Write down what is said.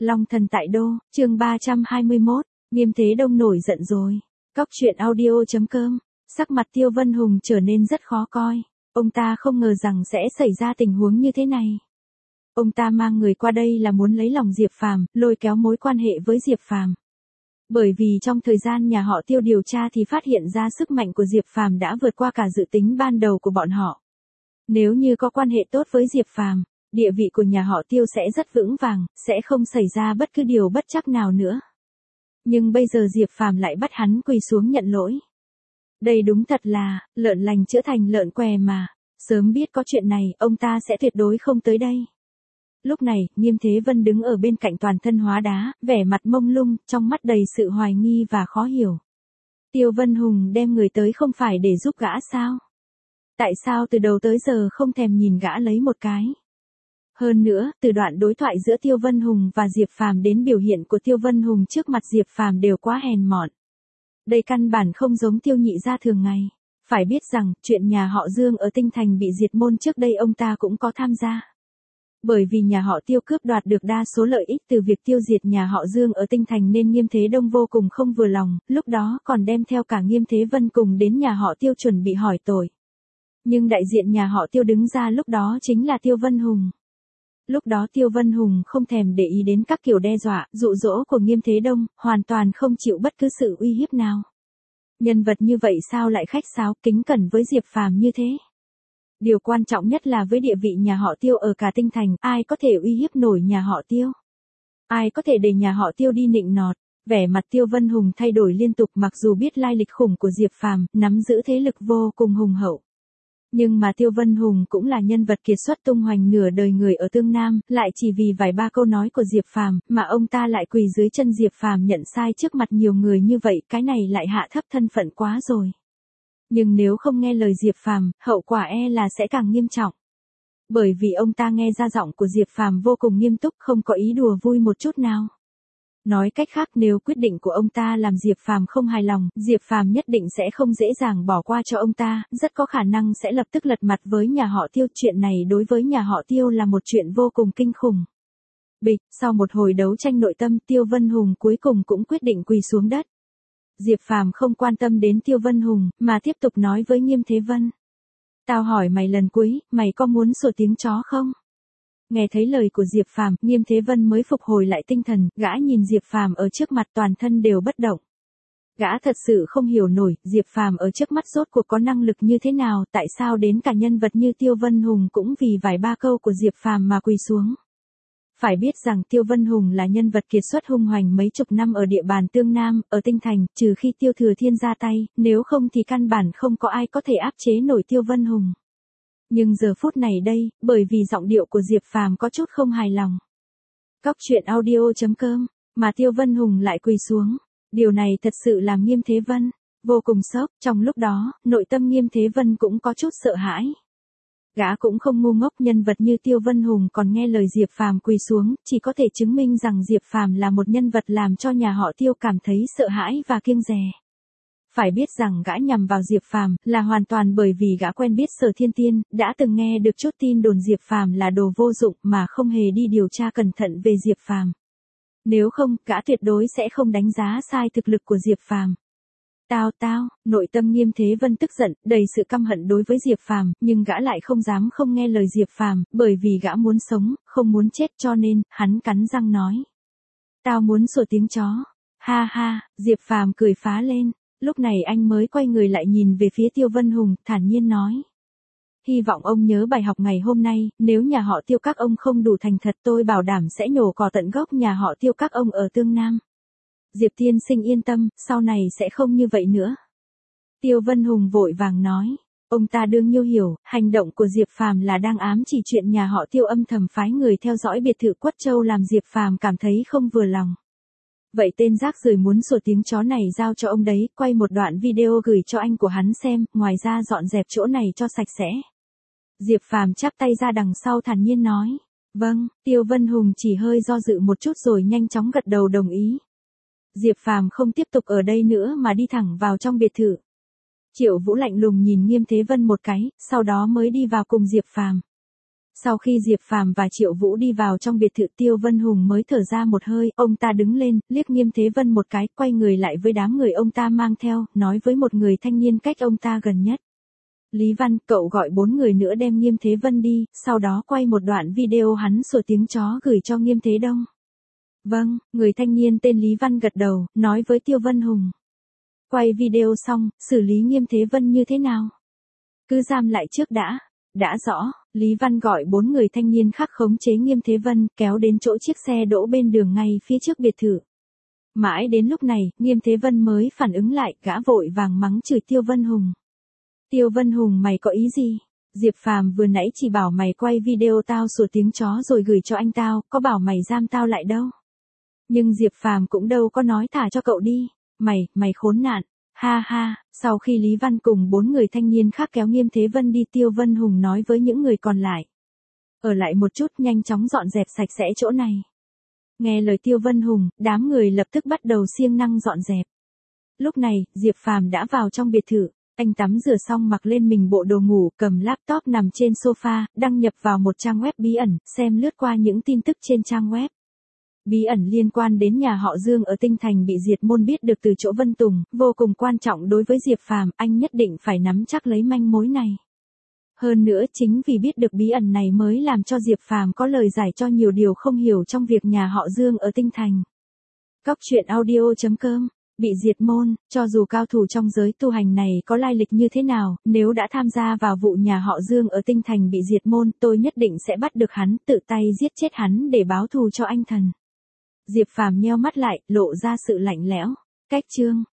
Long thần tại đô, chương 321, Nghiêm Thế Đông nổi giận rồi. Cóc truyện audio.com, sắc mặt Tiêu Vân Hùng trở nên rất khó coi. Ông ta không ngờ rằng sẽ xảy ra tình huống như thế này. Ông ta mang người qua đây là muốn lấy lòng Diệp Phàm, lôi kéo mối quan hệ với Diệp Phàm. Bởi vì trong thời gian nhà họ Tiêu điều tra thì phát hiện ra sức mạnh của Diệp Phàm đã vượt qua cả dự tính ban đầu của bọn họ. Nếu như có quan hệ tốt với Diệp Phàm, địa vị của nhà họ Tiêu sẽ rất vững vàng, sẽ không xảy ra bất cứ điều bất trắc nào nữa. Nhưng bây giờ Diệp Phàm lại bắt hắn quỳ xuống nhận lỗi. Đây đúng thật là, lợn lành chữa thành lợn què mà. Sớm biết có chuyện này, ông ta sẽ tuyệt đối không tới đây. Lúc này, Nghiêm Thế Vân đứng ở bên cạnh toàn thân hóa đá, vẻ mặt mông lung, trong mắt đầy sự hoài nghi và khó hiểu. Tiêu Vân Hùng đem người tới không phải để giúp gã sao? Tại sao từ đầu tới giờ không thèm nhìn gã lấy một cái? Hơn nữa, từ đoạn đối thoại giữa Tiêu Vân Hùng và Diệp Phàm đến biểu hiện của Tiêu Vân Hùng trước mặt Diệp Phàm đều quá hèn mọn. Đây căn bản không giống Tiêu nhị gia thường ngày. Phải biết rằng, chuyện nhà họ Dương ở Tinh Thành bị diệt môn trước đây ông ta cũng có tham gia. Bởi vì nhà họ Tiêu cướp đoạt được đa số lợi ích từ việc tiêu diệt nhà họ Dương ở Tinh Thành nên Nghiêm Thế Đông vô cùng không vừa lòng, lúc đó còn đem theo cả Nghiêm Thế Vân cùng đến nhà họ Tiêu chuẩn bị hỏi tội. Nhưng đại diện nhà họ Tiêu đứng ra lúc đó chính là Tiêu Vân Hùng. Lúc đó Tiêu Vân Hùng không thèm để ý đến các kiểu đe dọa, dụ dỗ của Nghiêm Thế Đông, hoàn toàn không chịu bất cứ sự uy hiếp nào. Nhân vật như vậy sao lại khách sáo, kính cẩn với Diệp Phàm như thế? Điều quan trọng nhất là với địa vị nhà họ Tiêu ở cả Tinh Thành, ai có thể uy hiếp nổi nhà họ Tiêu? Ai có thể để nhà họ Tiêu đi nịnh nọt? Vẻ mặt Tiêu Vân Hùng thay đổi liên tục mặc dù biết lai lịch khủng của Diệp Phàm, nắm giữ thế lực vô cùng hùng hậu. Nhưng mà Tiêu Vân Hùng cũng là nhân vật kiệt xuất tung hoành nửa đời người ở Tương Nam, lại chỉ vì vài ba câu nói của Diệp Phàm mà ông ta lại quỳ dưới chân Diệp Phàm nhận sai trước mặt nhiều người như vậy, cái này lại hạ thấp thân phận quá rồi. Nhưng nếu không nghe lời Diệp Phàm, hậu quả là sẽ càng nghiêm trọng. Bởi vì ông ta nghe ra giọng của Diệp Phàm vô cùng nghiêm túc, không có ý đùa vui một chút nào. Nói cách khác, nếu quyết định của ông ta làm Diệp Phàm không hài lòng, Diệp Phàm nhất định sẽ không dễ dàng bỏ qua cho ông ta, rất có khả năng sẽ lập tức lật mặt với nhà họ Tiêu. Chuyện này đối với nhà họ Tiêu là một chuyện vô cùng kinh khủng. Bịch, sau một hồi đấu tranh nội tâm, Tiêu Vân Hùng cuối cùng cũng quyết định quỳ xuống đất. Diệp Phàm không quan tâm đến Tiêu Vân Hùng, mà tiếp tục nói với Nghiêm Thế Vân. Tao hỏi mày lần cuối, mày có muốn sủa tiếng chó không? Nghe thấy lời của Diệp Phàm, Nghiêm Thế Vân mới phục hồi lại tinh thần, gã nhìn Diệp Phàm ở trước mặt toàn thân đều bất động. Gã thật sự không hiểu nổi, Diệp Phàm ở trước mắt rốt cuộc có năng lực như thế nào, tại sao đến cả nhân vật như Tiêu Vân Hùng cũng vì vài ba câu của Diệp Phàm mà quỳ xuống. Phải biết rằng Tiêu Vân Hùng là nhân vật kiệt xuất hung hoành mấy chục năm ở địa bàn Tương Nam, ở Tinh Thành, trừ khi Tiêu Thừa Thiên ra tay, nếu không thì căn bản không có ai có thể áp chế nổi Tiêu Vân Hùng. Nhưng giờ phút này đây, bởi vì giọng điệu của Diệp Phàm có chút không hài lòng. Cóc truyện audio.com, mà Tiêu Vân Hùng lại quỳ xuống. Điều này thật sự làm Nghiêm Thế Vân vô cùng sốc, trong lúc đó, nội tâm Nghiêm Thế Vân cũng có chút sợ hãi. Gã cũng không ngu ngốc, nhân vật như Tiêu Vân Hùng còn nghe lời Diệp Phàm quỳ xuống, chỉ có thể chứng minh rằng Diệp Phàm là một nhân vật làm cho nhà họ Tiêu cảm thấy sợ hãi và kiêng dè. Phải biết rằng gã nhằm vào Diệp Phàm là hoàn toàn bởi vì gã quen biết Sở Thiên Tiên, đã từng nghe được chút tin đồn Diệp Phàm là đồ vô dụng mà không hề đi điều tra cẩn thận về Diệp Phàm. Nếu không, gã tuyệt đối sẽ không đánh giá sai thực lực của Diệp Phàm. Nội tâm Nghiêm Thế Vân tức giận, đầy sự căm hận đối với Diệp Phàm, nhưng gã lại không dám không nghe lời Diệp Phàm, bởi vì gã muốn sống, không muốn chết, cho nên hắn cắn răng nói: "Tao muốn sủa tiếng chó." Ha ha, Diệp Phàm cười phá lên. Lúc này anh mới quay người lại nhìn về phía Tiêu Vân Hùng, thản nhiên nói: "Hy vọng ông nhớ bài học ngày hôm nay, nếu nhà họ Tiêu các ông không đủ thành thật, tôi bảo đảm sẽ nhổ cỏ tận gốc nhà họ Tiêu các ông ở Tương Nam." Diệp tiên sinh yên tâm, sau này sẽ không như vậy nữa. Tiêu Vân Hùng vội vàng nói. Ông ta đương nhiêu hiểu, hành động của Diệp Phàm là đang ám chỉ chuyện nhà họ Tiêu âm thầm phái người theo dõi biệt thự Quất Châu làm Diệp Phàm cảm thấy không vừa lòng. Vậy tên rác rưởi muốn sủa tiếng chó này giao cho ông đấy, quay một đoạn video gửi cho anh của hắn xem, ngoài ra dọn dẹp chỗ này cho sạch sẽ. Diệp Phàm chắp tay ra đằng sau thản nhiên nói. Vâng, Tiêu Vân Hùng chỉ hơi do dự một chút rồi nhanh chóng gật đầu đồng ý. Diệp Phàm không tiếp tục ở đây nữa mà đi thẳng vào trong biệt thự. Triệu Vũ lạnh lùng nhìn Nghiêm Thế Vân một cái, sau đó mới đi vào cùng Diệp Phàm. Sau khi Diệp Phàm và Triệu Vũ đi vào trong biệt thự, Tiêu Vân Hùng mới thở ra một hơi, ông ta đứng lên, liếc Nghiêm Thế Vân một cái, quay người lại với đám người ông ta mang theo, nói với một người thanh niên cách ông ta gần nhất. Lý Văn, cậu gọi 4 người nữa đem Nghiêm Thế Vân đi, sau đó quay một đoạn video hắn sủa tiếng chó gửi cho Nghiêm Thế Đông. Vâng, người thanh niên tên Lý Văn gật đầu, nói với Tiêu Vân Hùng. Quay video xong, xử lý Nghiêm Thế Vân như thế nào? Cứ giam lại trước đã. Đã rõ, Lý Văn gọi 4 người thanh niên khác khống chế Nghiêm Thế Vân, kéo đến chỗ chiếc xe đỗ bên đường ngay phía trước biệt thự. Mãi đến lúc này, Nghiêm Thế Vân mới phản ứng lại, gã vội vàng mắng chửi Tiêu Vân Hùng. Tiêu Vân Hùng, mày có ý gì? Diệp Phàm vừa nãy chỉ bảo mày quay video tao sủa tiếng chó rồi gửi cho anh tao, có bảo mày giam tao lại đâu. Nhưng Diệp Phàm cũng đâu có nói thả cho cậu đi. Mày khốn nạn. Ha ha, sau khi Lý Văn cùng 4 người thanh niên khác kéo Nghiêm Thế Vân đi, Tiêu Vân Hùng nói với những người còn lại. Ở lại một chút, nhanh chóng dọn dẹp sạch sẽ chỗ này. Nghe lời Tiêu Vân Hùng, đám người lập tức bắt đầu siêng năng dọn dẹp. Lúc này, Diệp Phàm đã vào trong biệt thự. Anh tắm rửa xong mặc lên mình bộ đồ ngủ, cầm laptop nằm trên sofa, đăng nhập vào một trang web bí ẩn, xem lướt qua những tin tức trên trang web. Bí ẩn liên quan đến nhà họ Dương ở Tinh Thành bị diệt môn biết được từ chỗ Vân Tùng, vô cùng quan trọng đối với Diệp Phàm, anh nhất định phải nắm chắc lấy manh mối này. Hơn nữa chính vì biết được bí ẩn này mới làm cho Diệp Phàm có lời giải cho nhiều điều không hiểu trong việc nhà họ Dương ở Tinh Thành. Coctruyện.audio.com. Bị diệt môn, cho dù cao thủ trong giới tu hành này có lai lịch như thế nào, nếu đã tham gia vào vụ nhà họ Dương ở Tinh Thành bị diệt môn, tôi nhất định sẽ bắt được hắn, tự tay giết chết hắn để báo thù cho anh thần. Diệp Phàm nheo mắt lại, lộ ra sự lạnh lẽo. Cách chương